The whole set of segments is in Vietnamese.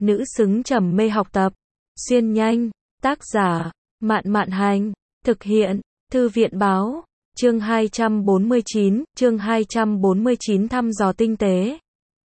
nữ xứng trầm mê học tập. Xuyên nhanh, tác giả, Mạn Mạn Hành, thực hiện, Thư viện Báo, chương 249 thăm dò tinh tế.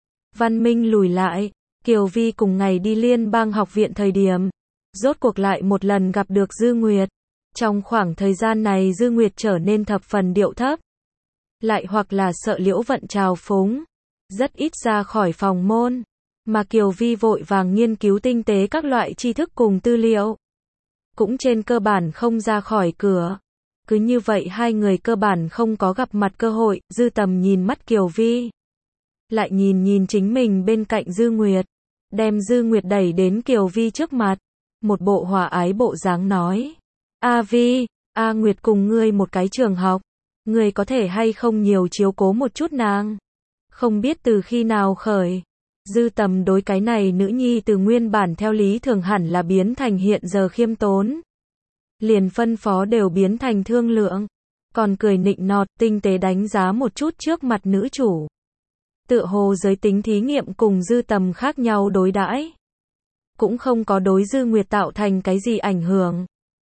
Văn minh lùi lại, Kiều Vi cùng ngày đi Liên bang học viện thời điểm, rốt cuộc lại một lần gặp được Dư Nguyệt. Trong khoảng thời gian này Dư Nguyệt trở nên thập phần điệu thấp, lại hoặc là sợ Liễu Vận trào phúng, rất ít ra khỏi phòng môn, mà Kiều Vi vội vàng nghiên cứu tinh tế các loại tri thức cùng tư liệu, cũng trên cơ bản không ra khỏi cửa. Cứ như vậy hai người cơ bản không có gặp mặt cơ hội. Dư Tầm nhìn mắt Kiều Vi, lại nhìn chính mình bên cạnh Dư Nguyệt, đem Dư Nguyệt đẩy đến Kiều Vi trước mặt, một bộ hòa ái bộ dáng nói: "A Vi, A Nguyệt cùng ngươi một cái trường học, ngươi có thể hay không nhiều chiếu cố một chút nàng?" Không biết từ khi nào khởi, Dư Tầm đối cái này nữ nhi từ nguyên bản theo lý thường hẳn là biến thành hiện giờ khiêm tốn, liền phân phó đều biến thành thương lượng, còn cười nịnh nọt, tinh tế đánh giá một chút trước mặt nữ chủ. Tựa hồ giới tính thí nghiệm cùng Dư Tầm khác nhau đối đãi, cũng không có đối Dư Nguyệt tạo thành cái gì ảnh hưởng.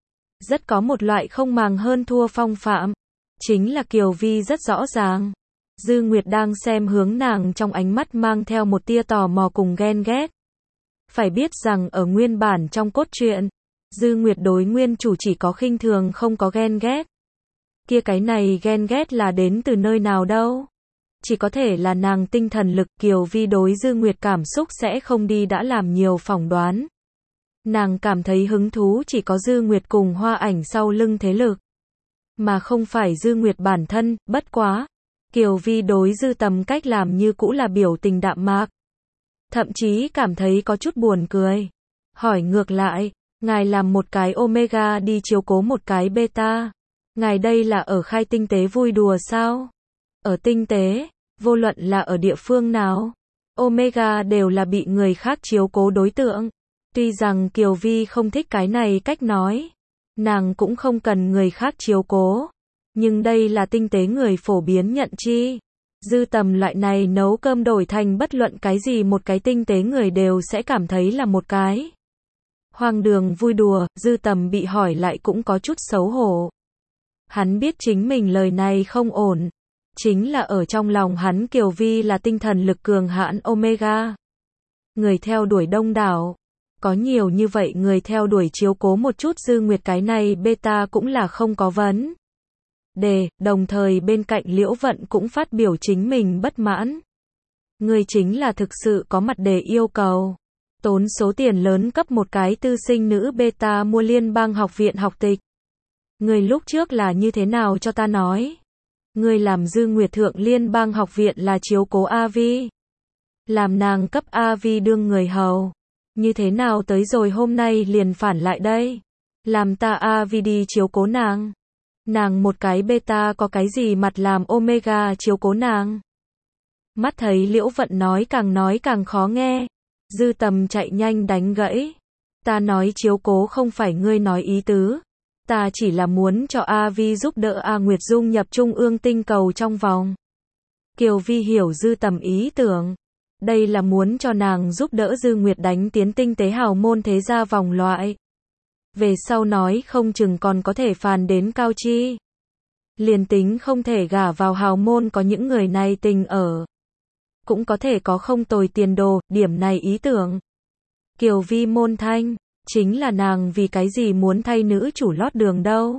Rất có một loại không màng hơn thua phong phạm. Chính là Kiều Vi rất rõ ràng, Dư Nguyệt đang xem hướng nàng trong ánh mắt mang theo một tia tò mò cùng ghen ghét. Phải biết rằng ở nguyên bản trong cốt truyện, Dư Nguyệt đối nguyên chủ chỉ có khinh thường không có ghen ghét. Kia cái này ghen ghét là đến từ nơi nào đâu? Chỉ có thể là nàng tinh thần lực. Kiều Vi đối Dư Nguyệt cảm xúc sẽ không đi đã làm nhiều phỏng đoán. Nàng cảm thấy hứng thú chỉ có Dư Nguyệt cùng Hoa Ảnh sau lưng thế lực, mà không phải Dư Nguyệt bản thân. Bất quá, Kiều Vi đối Dư Tầm cách làm như cũ là biểu tình đạm mạc, thậm chí cảm thấy có chút buồn cười. Hỏi ngược lại, ngài làm một cái Omega đi chiếu cố một cái Beta, ngài đây là ở khai tinh tế vui đùa sao? Ở tinh tế, vô luận là ở địa phương nào, Omega đều là bị người khác chiếu cố đối tượng. Tuy rằng Kiều Vi không thích cái này cách nói, nàng cũng không cần người khác chiếu cố, nhưng đây là tinh tế người phổ biến nhận chi. Dư Tầm loại này nấu cơm đổi thành bất luận cái gì một cái tinh tế người đều sẽ cảm thấy là một cái hoang đường vui đùa. Dư Tầm bị hỏi lại cũng có chút xấu hổ. Hắn biết chính mình lời này không ổn, chính là ở trong lòng hắn Kiều Vi là tinh thần lực cường hãn Omega, người theo đuổi đông đảo, có nhiều như vậy người theo đuổi chiếu cố một chút Dư Nguyệt cái này Beta cũng là không có vấn đề. Đồng thời bên cạnh Liễu Vận cũng phát biểu chính mình bất mãn. Người chính là thực sự có mặt để yêu cầu tốn số tiền lớn cấp một cái tư sinh nữ Beta mua Liên bang học viện học tịch. Người lúc trước là như thế nào cho ta nói? Người làm Dư Nguyệt thượng Liên bang học viện là chiếu cố A Vi, làm nàng cấp A Vi đương người hầu. Như thế nào tới rồi hôm nay liền phản lại đây, làm ta A Vi đi chiếu cố nàng? Nàng một cái Beta có cái gì mặt làm Omega chiếu cố nàng? Mắt thấy Liễu Vận nói càng khó nghe, Dư Tầm chạy nhanh đánh gãy. Ta nói chiếu cố không phải ngươi nói ý tứ, ta chỉ là muốn cho A Vi giúp đỡ A Nguyệt dung nhập trung ương tinh cầu trong vòng. Kiều Vi hiểu Dư Tầm ý tưởng, đây là muốn cho nàng giúp đỡ Dư Nguyệt đánh tiến tinh tế hào môn thế gia vòng loại. Về sau nói không chừng còn có thể phàn đến cao chi. Liền tính không thể gả vào hào môn có những người này tình ở, cũng có thể có không tồi tiền đồ. Điểm này ý tưởng Kiều Vi môn thanh, chính là nàng vì cái gì muốn thay nữ chủ lót đường đâu.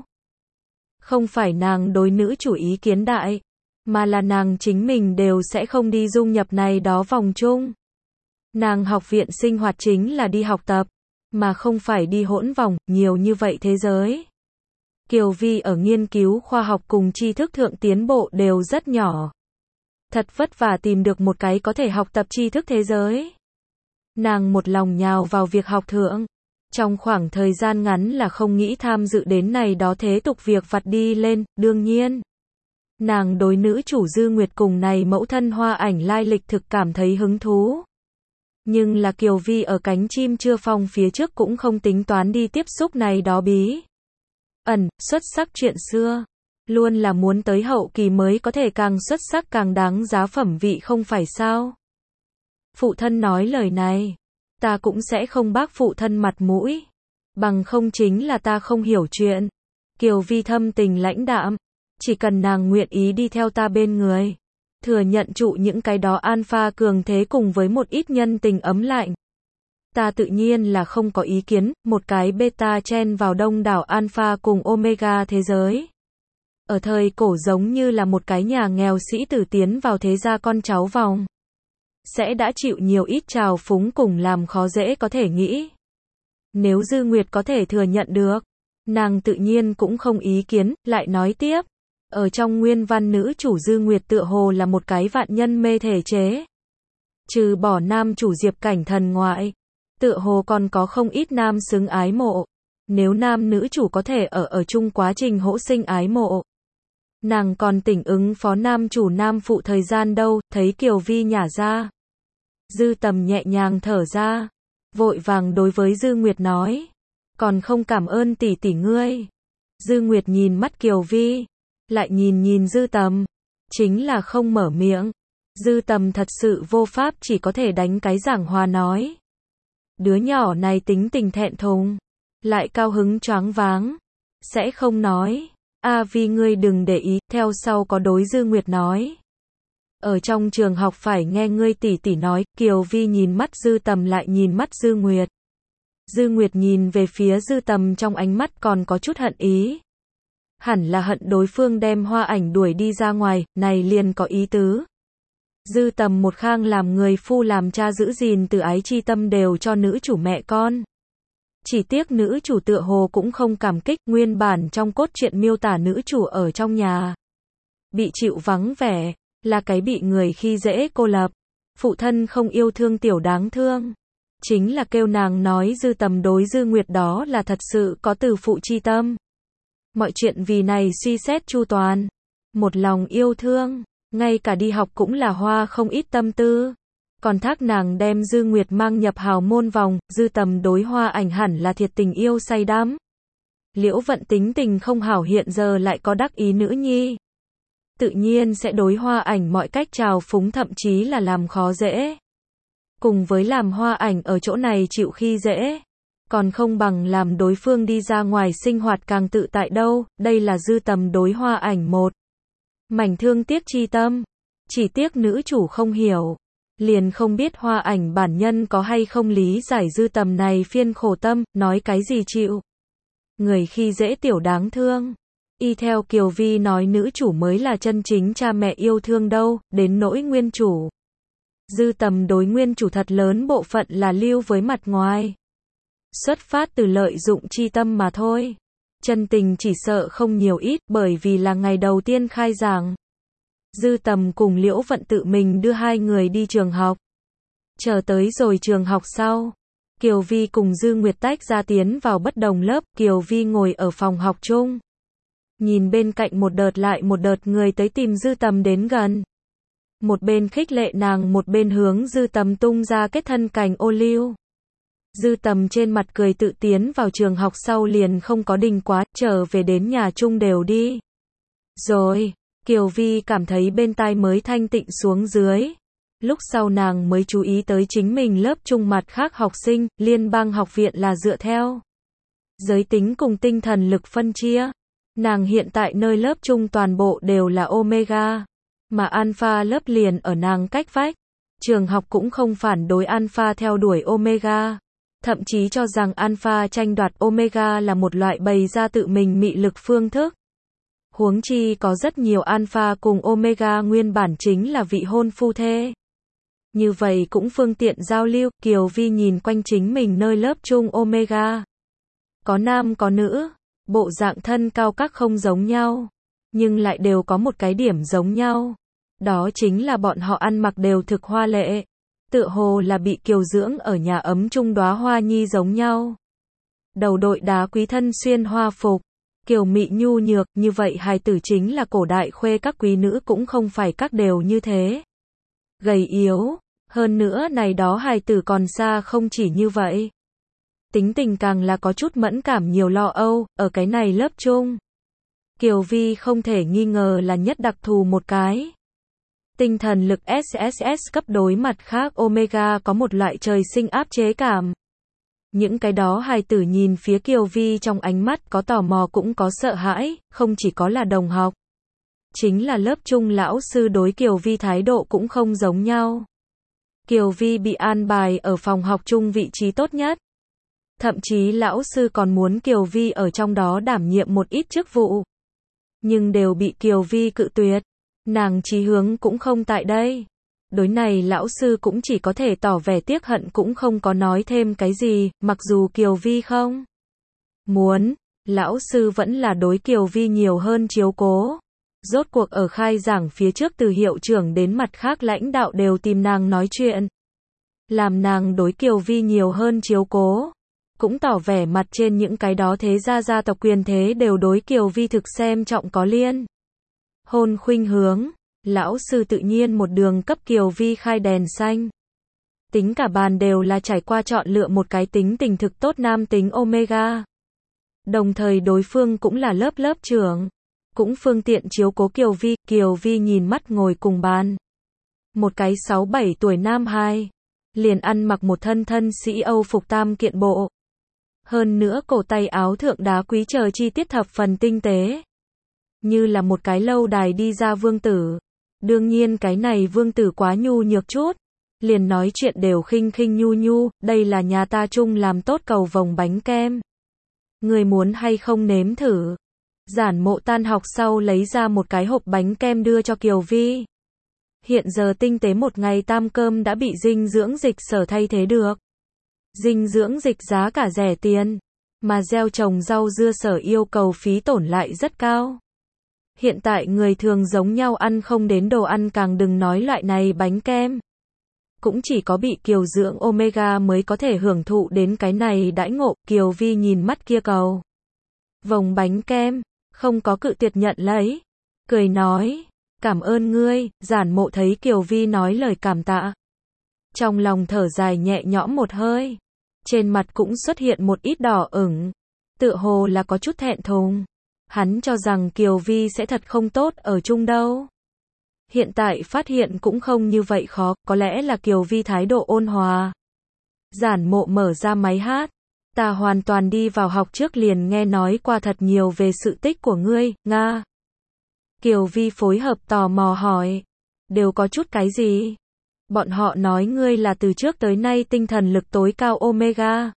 Không phải nàng đối nữ chủ ý kiến đại, mà là nàng chính mình đều sẽ không đi dung nhập này đó vòng chung. Nàng học viện sinh hoạt chính là đi học tập, mà không phải đi hỗn vòng. Nhiều như vậy thế giới, Kiều Vi ở nghiên cứu khoa học cùng tri thức thượng tiến bộ đều rất nhỏ. Thật vất vả tìm được một cái có thể học tập tri thức thế giới, nàng một lòng nhào vào việc học thượng. Trong khoảng thời gian ngắn là không nghĩ tham dự đến này đó thế tục việc vặt đi lên. Đương nhiên, nàng đối nữ chủ Dư Nguyệt cùng này mẫu thân Hoa Ảnh lai lịch thực cảm thấy hứng thú. Nhưng là Kiều Vi ở cánh chim chưa phong phía trước cũng không tính toán đi tiếp xúc này đó bí ẩn, xuất sắc chuyện xưa. Luôn là muốn tới hậu kỳ mới có thể càng xuất sắc càng đáng giá phẩm vị không phải sao? Phụ thân nói lời này, ta cũng sẽ không bác phụ thân mặt mũi. Bằng không chính là ta không hiểu chuyện. Kiều Vi thâm tình lãnh đạm. Chỉ cần nàng nguyện ý đi theo ta bên người. Thừa nhận trụ những cái đó alpha cường thế cùng với một ít nhân tình ấm lạnh. Ta tự nhiên là không có ý kiến, một cái beta chen vào đông đảo alpha cùng omega thế giới. Ở thời cổ giống như là một cái nhà nghèo sĩ tử tiến vào thế gia con cháu vòng. Sẽ đã chịu nhiều ít trào phúng cùng làm khó dễ có thể nghĩ. Nếu Dư Nguyệt có thể thừa nhận được, nàng tự nhiên cũng không ý kiến, lại nói tiếp. Ở trong nguyên văn nữ chủ Dư Nguyệt tựa hồ là một cái vạn nhân mê thể chế. Trừ bỏ nam chủ Diệp Cảnh Thần ngoại, tựa hồ còn có không ít nam xứng ái mộ. Nếu nam nữ chủ có thể ở chung quá trình hỗ sinh ái mộ, nàng còn tỉnh ứng phó nam chủ nam phụ thời gian đâu, thấy Kiều Vi nhả ra. Dư Tầm nhẹ nhàng thở ra, vội vàng đối với Dư Nguyệt nói, còn không cảm ơn tỷ tỷ ngươi. Dư Nguyệt nhìn mắt Kiều Vi, lại nhìn Dư Tầm, chính là không mở miệng. Dư Tầm thật sự vô pháp, chỉ có thể đánh cái giảng hòa nói. Đứa nhỏ này tính tình thẹn thùng, lại cao hứng choáng váng, sẽ không nói. A Vi ngươi đừng để ý, theo sau có đối Dư Nguyệt nói. Ở trong trường học phải nghe ngươi tỷ tỷ nói. Kiều Vi nhìn mắt Dư Tầm lại nhìn mắt Dư Nguyệt. Dư Nguyệt nhìn về phía Dư Tầm trong ánh mắt còn có chút hận ý. Hẳn là hận đối phương đem Hoa Ảnh đuổi đi ra ngoài, này liền có ý tứ. Dư Tầm một khang làm người phu làm cha giữ gìn từ ái chi tâm đều cho nữ chủ mẹ con. Chỉ tiếc nữ chủ tựa hồ cũng không cảm kích, nguyên bản trong cốt truyện miêu tả nữ chủ ở trong nhà. Bị chịu vắng vẻ, là cái bị người khi dễ cô lập. Phụ thân không yêu thương tiểu đáng thương. Chính là kêu nàng nói Dư Tầm đối Dư Nguyệt đó là thật sự có từ phụ chi tâm. Mọi chuyện vì này suy xét chu toàn. Một lòng yêu thương, ngay cả đi học cũng là hoa không ít tâm tư. Còn thác nàng đem Dư Nguyệt mang nhập hào môn vòng, Dư Tầm đối Hoa Ảnh hẳn là thiệt tình yêu say đắm. Liễu Vận tính tình không hảo, hiện giờ lại có đắc ý nữ nhi. Tự nhiên sẽ đối Hoa Ảnh mọi cách trào phúng, thậm chí là làm khó dễ. Cùng với làm Hoa Ảnh ở chỗ này chịu khi dễ, còn không bằng làm đối phương đi ra ngoài sinh hoạt càng tự tại đâu. Đây là Dư Tầm đối Hoa Ảnh một mảnh thương tiếc chi tâm. Chỉ tiếc nữ chủ không hiểu, liền không biết Hoa Ảnh bản nhân có hay không lý giải Dư Tầm này phiên khổ tâm, nói cái gì chịu người khi dễ tiểu đáng thương. Y theo Kiều Vi nói nữ chủ mới là chân chính cha mẹ yêu thương đâu, đến nỗi nguyên chủ. Dư Tầm đối nguyên chủ thật lớn bộ phận là lưu với mặt ngoài. Xuất phát từ lợi dụng chi tâm mà thôi. Chân tình chỉ sợ không nhiều ít, bởi vì là ngày đầu tiên khai giảng. Dư Tầm cùng Liễu Vận tự mình đưa hai người đi trường học. Chờ tới rồi trường học sau, Kiều Vi cùng Dư Nguyệt tách ra tiến vào bất đồng lớp. Kiều Vi ngồi ở phòng học chung, nhìn bên cạnh một đợt lại một đợt người tới tìm Dư Tầm đến gần. Một bên khích lệ nàng, một bên hướng Dư Tầm tung ra kết thân cành ô liu. Dư Tầm trên mặt cười, tự tiến vào trường học sau liền không có đình quá, trở về đến nhà chung đều đi. Rồi, Kiều Vi cảm thấy bên tai mới thanh tịnh xuống dưới. Lúc sau nàng mới chú ý tới chính mình lớp chung mặt khác học sinh. Liên bang học viện là dựa theo giới tính cùng tinh thần lực phân chia. Nàng hiện tại nơi lớp chung toàn bộ đều là Omega, mà Alpha lớp liền ở nàng cách vách. Trường học cũng không phản đối Alpha theo đuổi Omega, thậm chí cho rằng Alpha tranh đoạt Omega là một loại bày ra tự mình mị lực phương thức. Huống chi có rất nhiều Alpha cùng Omega nguyên bản chính là vị hôn phu thê. Như vậy cũng phương tiện giao lưu. Kiều Vi nhìn quanh chính mình nơi lớp chung Omega. Có nam có nữ, bộ dạng thân cao các không giống nhau, nhưng lại đều có một cái điểm giống nhau. Đó chính là bọn họ ăn mặc đều thực hoa lệ, tựa hồ là bị kiều dưỡng ở nhà ấm chung đóa hoa nhi giống nhau. Đầu đội đá quý, thân xuyên hoa phục, kiều mị nhu nhược, như vậy hài tử chính là cổ đại khuê các quý nữ cũng không phải các đều như thế. Gầy yếu, hơn nữa này đó hài tử còn xa không chỉ như vậy. Tính tình càng là có chút mẫn cảm, nhiều lo âu, ở cái này lớp chung. Kiều Vi không thể nghi ngờ là nhất đặc thù một cái. Tinh thần lực SSS cấp đối mặt khác Omega có một loại trời sinh áp chế cảm. Những cái đó hài tử nhìn phía Kiều Vi trong ánh mắt có tò mò cũng có sợ hãi, không chỉ có là đồng học. Chính là lớp trung lão sư đối Kiều Vi thái độ cũng không giống nhau. Kiều Vi bị an bài ở phòng học chung vị trí tốt nhất. Thậm chí lão sư còn muốn Kiều Vi ở trong đó đảm nhiệm một ít chức vụ. Nhưng đều bị Kiều Vi cự tuyệt. Nàng chí hướng cũng không tại đây. Đối này lão sư cũng chỉ có thể tỏ vẻ tiếc hận cũng không có nói thêm cái gì, mặc dù Kiều Vi không muốn, lão sư vẫn là đối Kiều Vi nhiều hơn chiếu cố. Rốt cuộc ở khai giảng phía trước từ hiệu trưởng đến mặt khác lãnh đạo đều tìm nàng nói chuyện. Làm nàng đối Kiều Vi nhiều hơn chiếu cố. Cũng tỏ vẻ mặt trên những cái đó thế gia tộc quyền thế đều đối Kiều Vi thực xem trọng có liên hôn khuynh hướng. Lão sư tự nhiên một đường cấp Kiều Vi khai đèn xanh. Tính cả bàn đều là trải qua chọn lựa một cái tính tình thực tốt nam tính Omega. Đồng thời đối phương cũng là lớp trưởng. Cũng phương tiện chiếu cố Kiều Vi nhìn mắt ngồi cùng bàn. Một cái 6-7 tuổi nam hài. Liền ăn mặc một thân sĩ Âu phục tam kiện bộ. Hơn nữa cổ tay áo thượng đá quý chờ chi tiết thập phần tinh tế. Như là một cái lâu đài đi ra vương tử. Đương nhiên cái này vương tử quá nhu nhược chút. Liền nói chuyện đều khinh nhu, đây là nhà ta chung làm tốt cầu vồng bánh kem. Người muốn hay không nếm thử. Giản Mộ tan học sau lấy ra một cái hộp bánh kem đưa cho Kiều Vi. Hiện giờ tinh tế một ngày tam cơm đã bị dinh dưỡng dịch sở thay thế được. Dinh dưỡng dịch giá cả rẻ tiền. Mà gieo trồng rau dưa sở yêu cầu phí tổn lại rất cao. Hiện tại người thường giống nhau ăn không đến đồ ăn càng đừng nói loại này bánh kem. Cũng chỉ có bị Kiều dưỡng Omega mới có thể hưởng thụ đến cái này đãi ngộ. Kiều Vi nhìn mắt kia cầu vồng bánh kem, không có cự tuyệt nhận lấy. Cười nói, cảm ơn ngươi. Giản Mộ thấy Kiều Vi nói lời cảm tạ. Trong lòng thở dài nhẹ nhõm một hơi. Trên mặt cũng xuất hiện một ít đỏ ửng. Tựa hồ là có chút thẹn thùng. Hắn cho rằng Kiều Vi sẽ thật không tốt ở chung đâu. Hiện tại phát hiện cũng không như vậy khó, có lẽ là Kiều Vi thái độ ôn hòa. Giản Mộ mở ra máy hát. Ta hoàn toàn đi vào học trước liền nghe nói qua thật nhiều về sự tích của ngươi, Nga. Kiều Vi phối hợp tò mò hỏi. Đều có chút cái gì? Bọn họ nói ngươi là từ trước tới nay tinh thần lực tối cao Omega.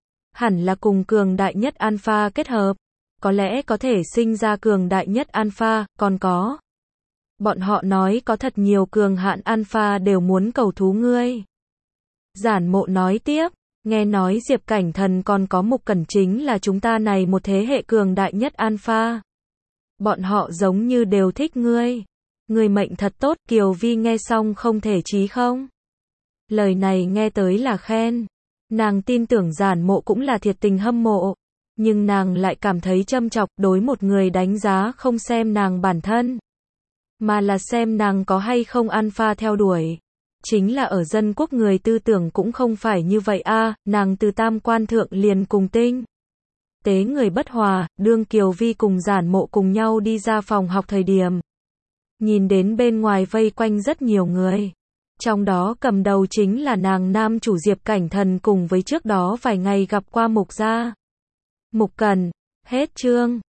Hẳn là cùng cường đại nhất Alpha kết hợp. Có lẽ có thể sinh ra cường đại nhất Alpha, còn có. Bọn họ nói có thật nhiều cường hạn Alpha đều muốn cầu thú ngươi. Giản Mộ nói tiếp, nghe nói Diệp Cảnh Thần còn có Mục Cẩn chính là chúng ta này một thế hệ cường đại nhất Alpha. Bọn họ giống như đều thích ngươi. Ngươi mệnh thật tốt. Kiều Vi nghe xong không thể chí không. Lời này nghe tới là khen. Nàng tin tưởng Giản Mộ cũng là thiệt tình hâm mộ. Nhưng nàng lại cảm thấy châm chọc đối một người đánh giá không xem nàng bản thân. Mà là xem nàng có hay không Alpha theo đuổi. Chính là ở dân quốc người tư tưởng cũng không phải như vậy a. Nàng từ tam quan thượng liền cùng tinh tế người bất hòa. Đương Kiều Vi cùng Giản Mộ cùng nhau đi ra phòng học thời điểm. Nhìn đến bên ngoài vây quanh rất nhiều người. Trong đó cầm đầu chính là nàng nam chủ Diệp Cảnh Thần cùng với trước đó vài ngày gặp qua Mục gia. Mục Cẩn. Hết chương.